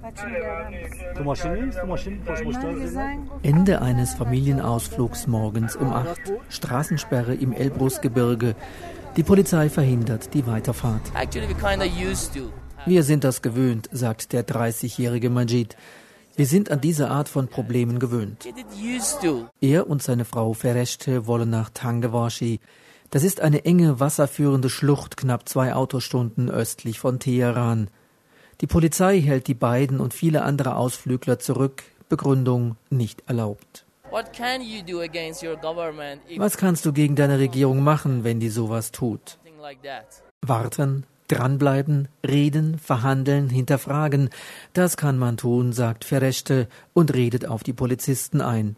Ende eines Familienausflugs morgens um 8. Straßensperre im Elbrusgebirge. Die Polizei verhindert die Weiterfahrt. Wir sind das gewöhnt, sagt der 30-jährige Majid. Wir sind an diese Art von Problemen gewöhnt. Er und seine Frau Fereshte wollen nach Tangewashi. Das ist eine enge, wasserführende Schlucht, knapp 2 Autostunden östlich von Teheran. Die Polizei hält die beiden und viele andere Ausflügler zurück. Begründung: nicht erlaubt. Was kannst du gegen deine Regierung machen, wenn die sowas tut? Warten, dranbleiben, reden, verhandeln, hinterfragen. Das kann man tun, sagt Fereshte und redet auf die Polizisten ein.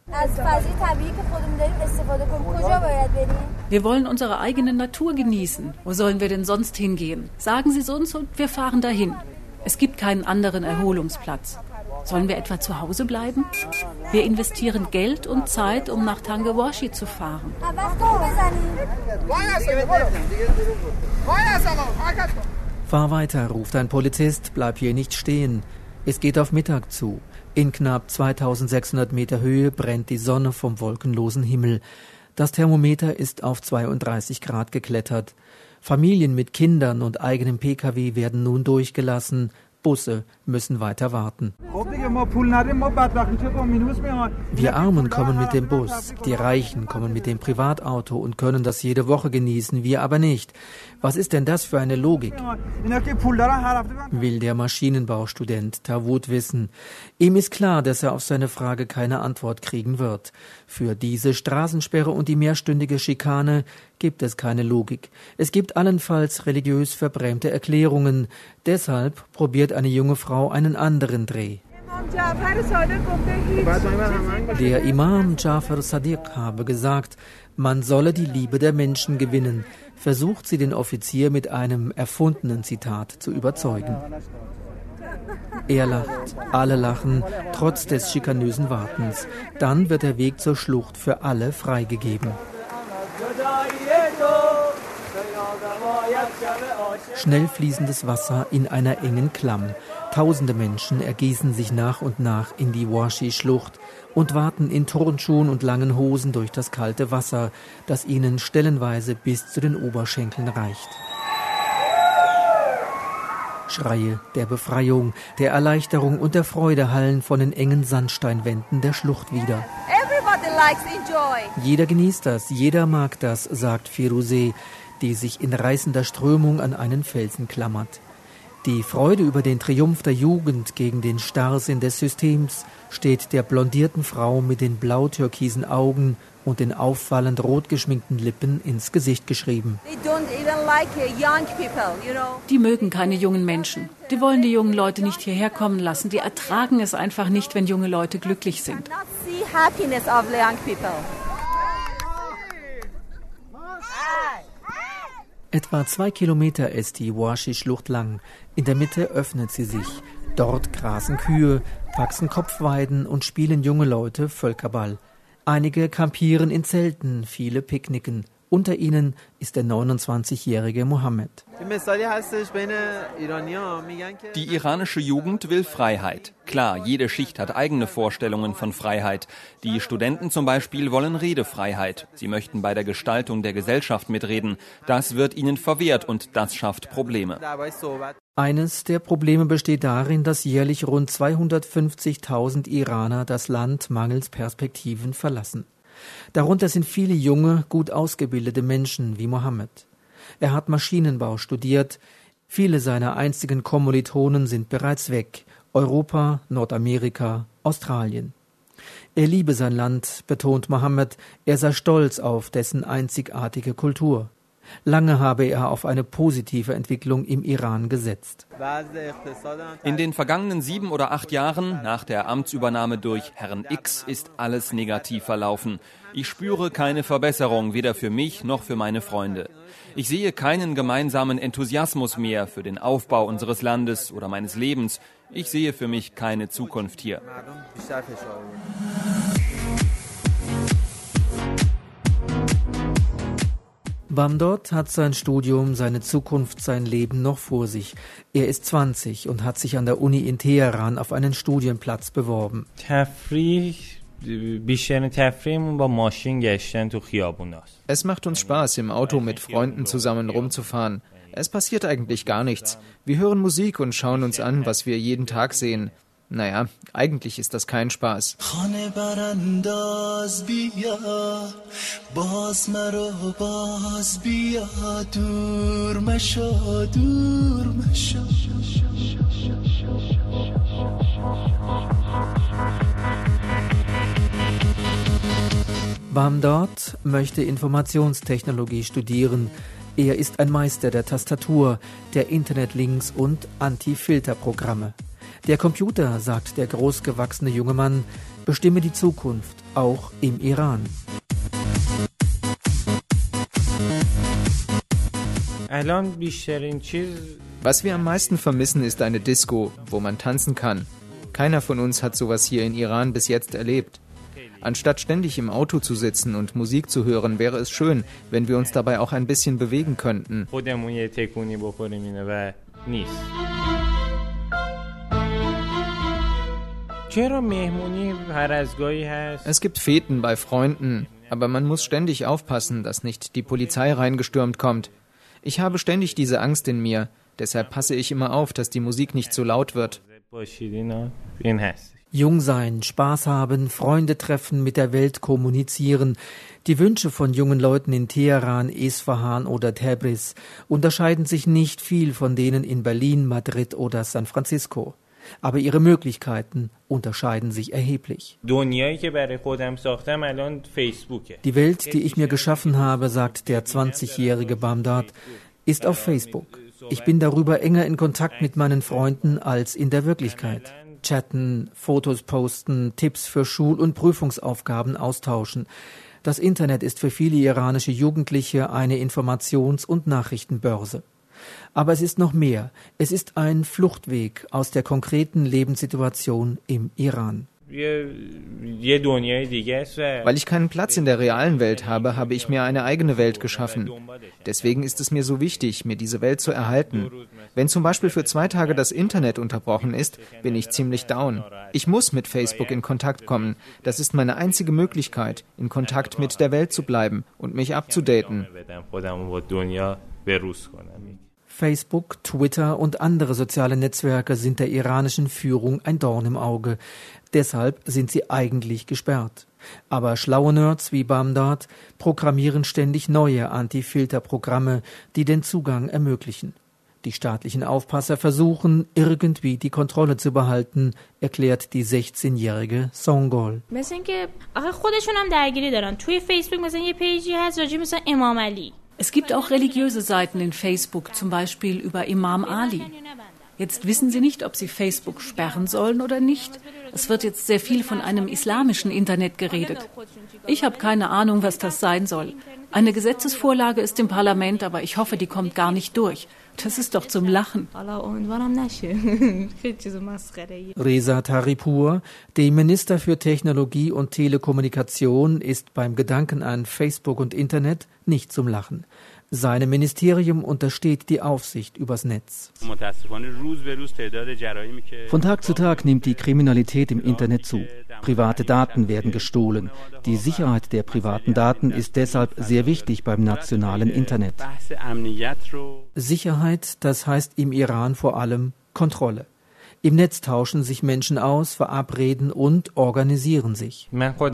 Wir wollen unsere eigene Natur genießen. Wo sollen wir denn sonst hingehen? Sagen Sie es uns und wir fahren dahin. Es gibt keinen anderen Erholungsplatz. Sollen wir etwa zu Hause bleiben? Wir investieren Geld und Zeit, um nach Tangewashi zu fahren. Fahr weiter, ruft ein Polizist, bleib hier nicht stehen. Es geht auf Mittag zu. In knapp 2600 Meter Höhe brennt die Sonne vom wolkenlosen Himmel. Das Thermometer ist auf 32 Grad geklettert. Familien mit Kindern und eigenem Pkw werden nun durchgelassen. Busse müssen weiter warten. Wir Armen kommen mit dem Bus, die Reichen kommen mit dem Privatauto und können das jede Woche genießen, wir aber nicht. Was ist denn das für eine Logik? Will der Maschinenbaustudent Tawud wissen. Ihm ist klar, dass er auf seine Frage keine Antwort kriegen wird. Für diese Straßensperre und die mehrstündige Schikane gibt es keine Logik. Es gibt allenfalls religiös verbrämte Erklärungen. Deshalb probiert eine junge Frau einen anderen Dreh. Der Imam Jafar Sadiq habe gesagt, man solle die Liebe der Menschen gewinnen, versucht sie den Offizier mit einem erfundenen Zitat zu überzeugen. Er lacht, alle lachen, trotz des schikanösen Wartens. Dann wird der Weg zur Schlucht für alle freigegeben. Schnell fließendes Wasser in einer engen Klamm. Tausende Menschen ergießen sich nach und nach in die Washi-Schlucht und warten in Turnschuhen und langen Hosen durch das kalte Wasser, das ihnen stellenweise bis zu den Oberschenkeln reicht. Schreie der Befreiung, der Erleichterung und der Freude hallen von den engen Sandsteinwänden der Schlucht wider. Jeder genießt das, jeder mag das, sagt Firuzeh, die sich in reißender Strömung an einen Felsen klammert. Die Freude über den Triumph der Jugend gegen den Starrsinn des Systems steht der blondierten Frau mit den blau-türkisen Augen und den auffallend rot geschminkten Lippen ins Gesicht geschrieben. Die mögen keine jungen Menschen. Die wollen die jungen Leute nicht hierher kommen lassen. Die ertragen es einfach nicht, wenn junge Leute glücklich sind. Etwa 2 Kilometer ist die Washi-Schlucht lang. In der Mitte öffnet sie sich. Dort grasen Kühe, wachsen Kopfweiden und spielen junge Leute Völkerball. Einige kampieren in Zelten, viele picknicken. Unter ihnen ist der 29-jährige Mohammed. Die iranische Jugend will Freiheit. Klar, jede Schicht hat eigene Vorstellungen von Freiheit. Die Studenten zum Beispiel wollen Redefreiheit. Sie möchten bei der Gestaltung der Gesellschaft mitreden. Das wird ihnen verwehrt und das schafft Probleme. Eines der Probleme besteht darin, dass jährlich rund 250.000 Iraner das Land mangels Perspektiven verlassen. Darunter sind viele junge, gut ausgebildete Menschen wie Mohammed. Er hat Maschinenbau studiert. Viele seiner einstigen Kommilitonen sind bereits weg. Europa, Nordamerika, Australien. Er liebe sein Land, betont Mohammed. Er sei stolz auf dessen einzigartige Kultur. Lange habe er auf eine positive Entwicklung im Iran gesetzt. In den vergangenen 7 oder 8 Jahren nach der Amtsübernahme durch Herrn X ist alles negativ verlaufen. Ich spüre keine Verbesserung, weder für mich noch für meine Freunde. Ich sehe keinen gemeinsamen Enthusiasmus mehr für den Aufbau unseres Landes oder meines Lebens. Ich sehe für mich keine Zukunft hier. Bamdad hat sein Studium, seine Zukunft, sein Leben noch vor sich. Er ist 20 und hat sich an der Uni in Teheran auf einen Studienplatz beworben. Es macht uns Spaß, im Auto mit Freunden zusammen rumzufahren. Es passiert eigentlich gar nichts. Wir hören Musik und schauen uns an, was wir jeden Tag sehen. Naja, eigentlich ist das kein Spaß. Bamdad möchte Informationstechnologie studieren. Er ist ein Meister der Tastatur, der Internetlinks und Anti-Filter-Programme. Der Computer, sagt der großgewachsene junge Mann, bestimme die Zukunft, auch im Iran. Was wir am meisten vermissen, ist eine Disco, wo man tanzen kann. Keiner von uns hat sowas hier in Iran bis jetzt erlebt. Anstatt ständig im Auto zu sitzen und Musik zu hören, wäre es schön, wenn wir uns dabei auch ein bisschen bewegen könnten. Es gibt Feten bei Freunden, aber man muss ständig aufpassen, dass nicht die Polizei reingestürmt kommt. Ich habe ständig diese Angst in mir, deshalb passe ich immer auf, dass die Musik nicht so laut wird. Jung sein, Spaß haben, Freunde treffen, mit der Welt kommunizieren. Die Wünsche von jungen Leuten in Teheran, Isfahan oder Tabriz unterscheiden sich nicht viel von denen in Berlin, Madrid oder San Francisco. Aber ihre Möglichkeiten unterscheiden sich erheblich. Die Welt, die ich mir geschaffen habe, sagt der 20-jährige Bamdad, ist auf Facebook. Ich bin darüber enger in Kontakt mit meinen Freunden als in der Wirklichkeit. Chatten, Fotos posten, Tipps für Schul- und Prüfungsaufgaben austauschen. Das Internet ist für viele iranische Jugendliche eine Informations- und Nachrichtenbörse. Aber es ist noch mehr. Es ist ein Fluchtweg aus der konkreten Lebenssituation im Iran. Weil ich keinen Platz in der realen Welt habe, habe ich mir eine eigene Welt geschaffen. Deswegen ist es mir so wichtig, mir diese Welt zu erhalten. Wenn zum Beispiel für 2 Tage das Internet unterbrochen ist, bin ich ziemlich down. Ich muss mit Facebook in Kontakt kommen. Das ist meine einzige Möglichkeit, in Kontakt mit der Welt zu bleiben und mich abzudaten. Facebook, Twitter und andere soziale Netzwerke sind der iranischen Führung ein Dorn im Auge. Deshalb sind sie eigentlich gesperrt. Aber schlaue Nerds wie Bamdad programmieren ständig neue Anti-Filter-Programme, die den Zugang ermöglichen. Die staatlichen Aufpasser versuchen, irgendwie die Kontrolle zu behalten, erklärt die 16-jährige Songol. Es gibt auch religiöse Seiten in Facebook, zum Beispiel über Imam Ali. Jetzt wissen sie nicht, ob sie Facebook sperren sollen oder nicht. Es wird jetzt sehr viel von einem islamischen Internet geredet. Ich habe keine Ahnung, was das sein soll. Eine Gesetzesvorlage ist im Parlament, aber ich hoffe, die kommt gar nicht durch. Das ist doch zum Lachen. Reza Taripur, dem Minister für Technologie und Telekommunikation, ist beim Gedanken an Facebook und Internet nicht zum Lachen. Seinem Ministerium untersteht die Aufsicht übers Netz. Von Tag zu Tag nimmt die Kriminalität im Internet zu. Private Daten werden gestohlen. Die Sicherheit der privaten Daten ist deshalb sehr wichtig beim nationalen Internet. Sicherheit, das heißt im Iran vor allem Kontrolle. Im Netz tauschen sich Menschen aus, verabreden und organisieren sich.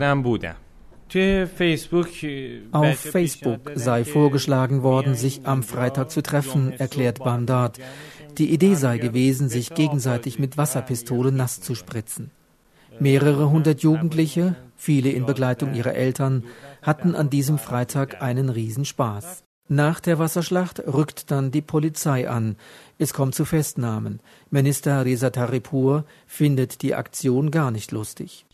Auf Facebook sei vorgeschlagen worden, sich am Freitag zu treffen, erklärt Bamdad. Die Idee sei gewesen, sich gegenseitig mit Wasserpistolen nass zu spritzen. Mehrere hundert Jugendliche, viele in Begleitung ihrer Eltern, hatten an diesem Freitag einen Riesenspaß. Nach der Wasserschlacht rückt dann die Polizei an. Es kommt zu Festnahmen. Minister Reza Taripur findet die Aktion gar nicht lustig.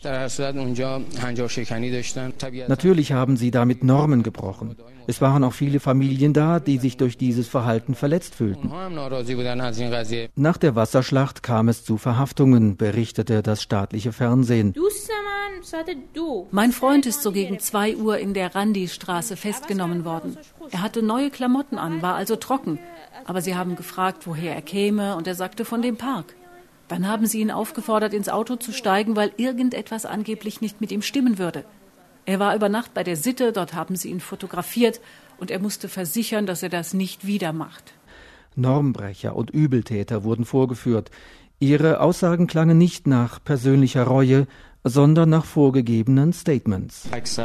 Natürlich haben sie damit Normen gebrochen. Es waren auch viele Familien da, die sich durch dieses Verhalten verletzt fühlten. Nach der Wasserschlacht kam es zu Verhaftungen, berichtete das staatliche Fernsehen. Mein Freund ist so gegen 2 Uhr in der Randi-Straße festgenommen worden. Er hatte neue Klamotten an, war also trocken. Aber sie haben gefragt, woher er käme, und er sagte von dem Park. Dann haben sie ihn aufgefordert, ins Auto zu steigen, weil irgendetwas angeblich nicht mit ihm stimmen würde. Er war über Nacht bei der Sitte, dort haben sie ihn fotografiert und er musste versichern, dass er das nicht wieder macht. Normbrecher und Übeltäter wurden vorgeführt. Ihre Aussagen klangen nicht nach persönlicher Reue, sondern nach vorgegebenen Statements.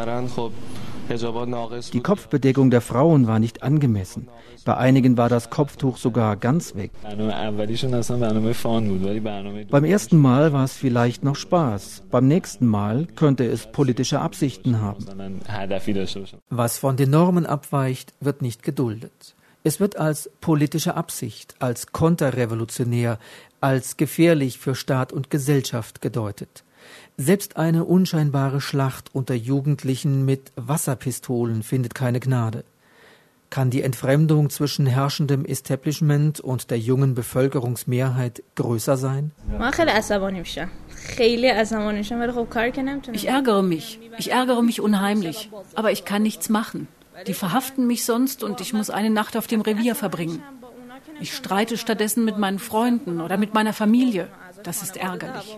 Die Kopfbedeckung der Frauen war nicht angemessen. Bei einigen war das Kopftuch sogar ganz weg. Beim ersten Mal war es vielleicht noch Spaß. Beim nächsten Mal könnte es politische Absichten haben. Was von den Normen abweicht, wird nicht geduldet. Es wird als politische Absicht, als konterrevolutionär, als gefährlich für Staat und Gesellschaft gedeutet. Selbst eine unscheinbare Schlacht unter Jugendlichen mit Wasserpistolen findet keine Gnade. Kann die Entfremdung zwischen herrschendem Establishment und der jungen Bevölkerungsmehrheit größer sein? Ich ärgere mich unheimlich, aber ich kann nichts machen. Die verhaften mich sonst und ich muss eine Nacht auf dem Revier verbringen. Ich streite stattdessen mit meinen Freunden oder mit meiner Familie. Das ist ärgerlich.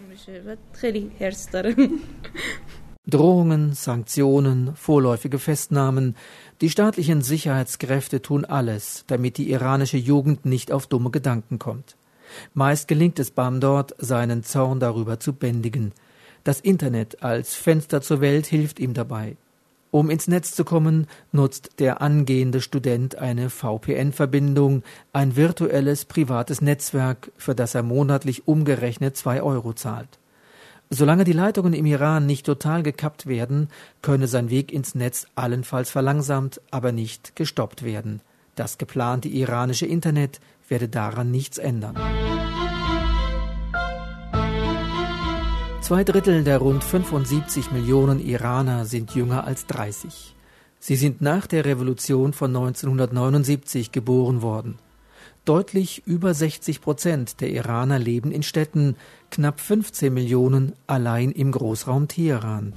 Drohungen, Sanktionen, vorläufige Festnahmen. Die staatlichen Sicherheitskräfte tun alles, damit die iranische Jugend nicht auf dumme Gedanken kommt. Meist gelingt es Bam dort, seinen Zorn darüber zu bändigen. Das Internet als Fenster zur Welt hilft ihm dabei. Um ins Netz zu kommen, nutzt der angehende Student eine VPN-Verbindung, ein virtuelles privates Netzwerk, für das er monatlich umgerechnet 2 € zahlt. Solange die Leitungen im Iran nicht total gekappt werden, könne sein Weg ins Netz allenfalls verlangsamt, aber nicht gestoppt werden. Das geplante iranische Internet werde daran nichts ändern. 2/3 der rund 75 Millionen Iraner sind jünger als 30. Sie sind nach der Revolution von 1979 geboren worden. Deutlich über 60% der Iraner leben in Städten, knapp 15 Millionen allein im Großraum Teheran.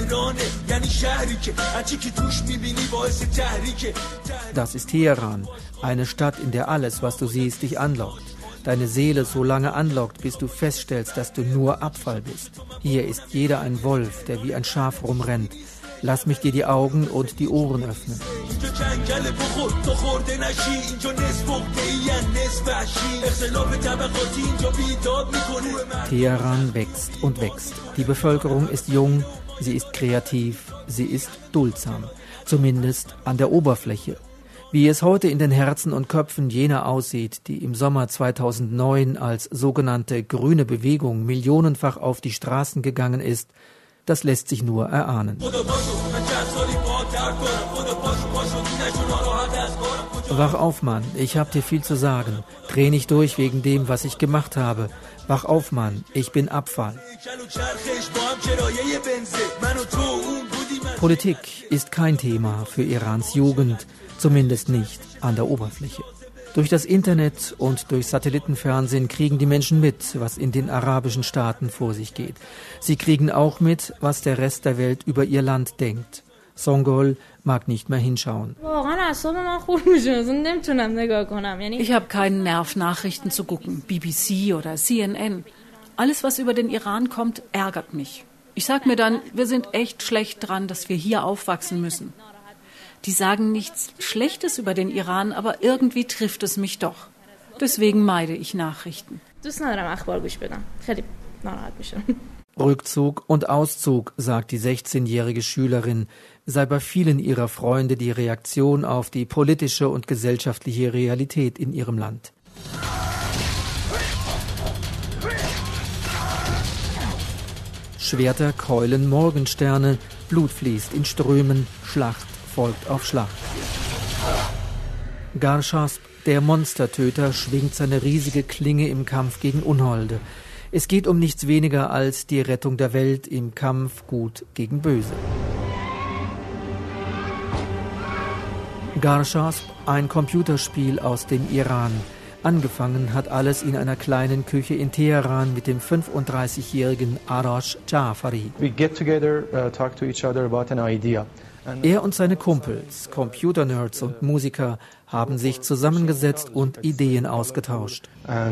Das ist Teheran, eine Stadt, in der alles, was du siehst, dich anlockt. Deine Seele so lange anlockt, bis du feststellst, dass du nur Abfall bist. Hier ist jeder ein Wolf, der wie ein Schaf rumrennt. Lass mich dir die Augen und die Ohren öffnen. Teheran wächst und wächst. Die Bevölkerung ist jung, sie ist kreativ, sie ist duldsam. Zumindest an der Oberfläche. Wie es heute in den Herzen und Köpfen jener aussieht, die im Sommer 2009 als sogenannte grüne Bewegung millionenfach auf die Straßen gegangen ist, das lässt sich nur erahnen. Wach auf, Mann, ich hab dir viel zu sagen. Dreh nicht durch wegen dem, was ich gemacht habe. Wach auf, Mann, ich bin Abfall. Politik ist kein Thema für Irans Jugend, zumindest nicht an der Oberfläche. Durch das Internet und durch Satellitenfernsehen kriegen die Menschen mit, was in den arabischen Staaten vor sich geht. Sie kriegen auch mit, was der Rest der Welt über ihr Land denkt. Songol mag nicht mehr hinschauen. Ich habe keinen Nerv, Nachrichten zu gucken, BBC oder CNN. Alles, was über den Iran kommt, ärgert mich. Ich sag mir dann, wir sind echt schlecht dran, dass wir hier aufwachsen müssen. Die sagen nichts Schlechtes über den Iran, aber irgendwie trifft es mich doch. Deswegen meide ich Nachrichten. Rückzug und Auszug, sagt die 16-jährige Schülerin, sei bei vielen ihrer Freunde die Reaktion auf die politische und gesellschaftliche Realität in ihrem Land. Schwerter, Keulen, Morgensterne, Blut fließt in Strömen, Schlacht folgt auf Schlacht. Garshasp, der Monstertöter, schwingt seine riesige Klinge im Kampf gegen Unholde. Es geht um nichts weniger als die Rettung der Welt im Kampf Gut gegen Böse. Garshasp, ein Computerspiel aus dem Iran. Angefangen hat alles in einer kleinen Küche in Teheran mit dem 35-jährigen Arash Jafari. Er und seine Kumpels, Computernerds und Musiker, haben sich zusammengesetzt und Ideen ausgetauscht.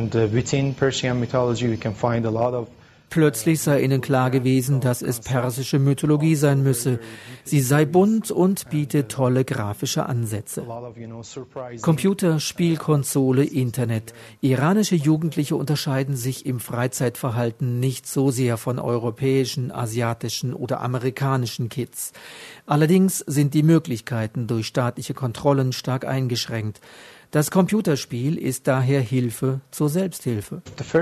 Plötzlich sei ihnen klar gewesen, dass es persische Mythologie sein müsse. Sie sei bunt und biete tolle grafische Ansätze. Computer, Spielkonsole, Internet. Iranische Jugendliche unterscheiden sich im Freizeitverhalten nicht so sehr von europäischen, asiatischen oder amerikanischen Kids. Allerdings sind die Möglichkeiten durch staatliche Kontrollen stark eingeschränkt. Das Computerspiel ist daher Hilfe zur Selbsthilfe.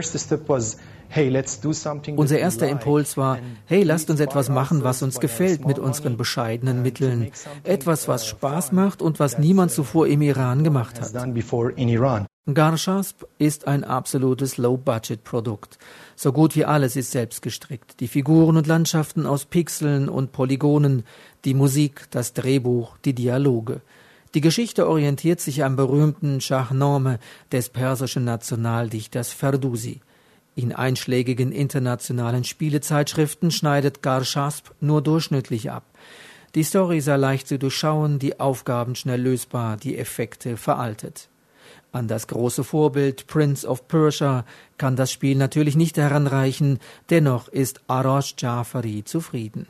Unser erster Impuls war, hey, lasst uns etwas machen, was uns gefällt mit unseren bescheidenen Mitteln. Etwas, was Spaß macht und was niemand zuvor im Iran gemacht hat. Garshasp ist ein absolutes Low-Budget-Produkt. So gut wie alles ist selbst gestrickt. Die Figuren und Landschaften aus Pixeln und Polygonen, die Musik, das Drehbuch, die Dialoge. Die Geschichte orientiert sich am berühmten Shahnameh des persischen Nationaldichters Ferdowsi. In einschlägigen internationalen Spielezeitschriften schneidet Garshasp nur durchschnittlich ab. Die Story sei leicht zu durchschauen, die Aufgaben schnell lösbar, die Effekte veraltet. An das große Vorbild Prince of Persia kann das Spiel natürlich nicht heranreichen, dennoch ist Arash Jafari zufrieden.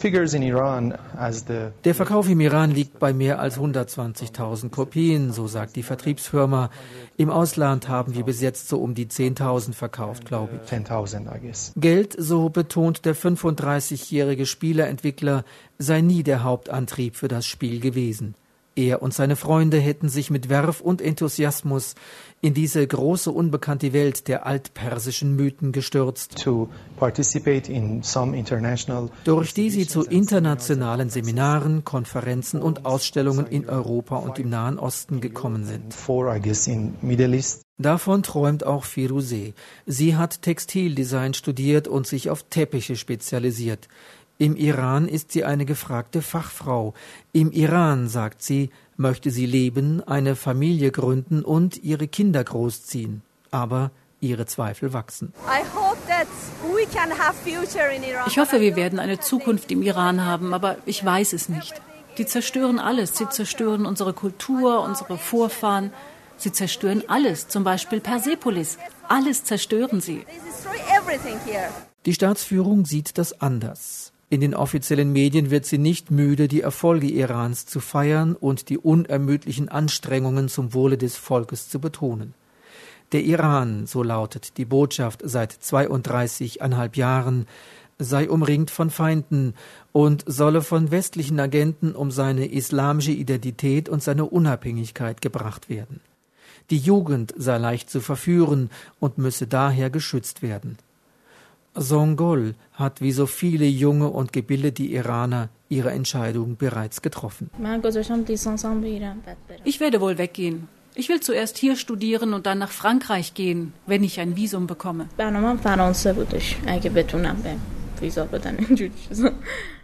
Der Verkauf im Iran liegt bei mehr als 120.000 Kopien, so sagt die Vertriebsfirma. Im Ausland haben wir bis jetzt so um die 10.000 verkauft, glaube ich. Geld, so betont der 35-jährige Spieleentwickler, sei nie der Hauptantrieb für das Spiel gewesen. Er und seine Freunde hätten sich mit Werf und Enthusiasmus in diese große unbekannte Welt der altpersischen Mythen gestürzt, durch die sie zu internationalen Seminaren, Konferenzen und Ausstellungen in Europa und im Nahen Osten gekommen sind. Davon träumt auch Firuzeh. Sie hat Textildesign studiert und sich auf Teppiche spezialisiert. Im Iran ist sie eine gefragte Fachfrau. Im Iran, sagt sie, möchte sie leben, eine Familie gründen und ihre Kinder großziehen. Aber ihre Zweifel wachsen. Ich hoffe, wir werden eine Zukunft im Iran haben, aber ich weiß es nicht. Die zerstören alles. Sie zerstören unsere Kultur, unsere Vorfahren. Sie zerstören alles, zum Beispiel Persepolis. Alles zerstören sie. Die Staatsführung sieht das anders. In den offiziellen Medien wird sie nicht müde, die Erfolge Irans zu feiern und die unermüdlichen Anstrengungen zum Wohle des Volkes zu betonen. Der Iran, so lautet die Botschaft seit 32,5 Jahren, sei umringt von Feinden und solle von westlichen Agenten um seine islamische Identität und seine Unabhängigkeit gebracht werden. Die Jugend sei leicht zu verführen und müsse daher geschützt werden. Songol hat wie so viele junge und gebildete Iraner ihre Entscheidung bereits getroffen. Ich werde wohl weggehen. Ich will zuerst hier studieren und dann nach Frankreich gehen, wenn ich ein Visum bekomme.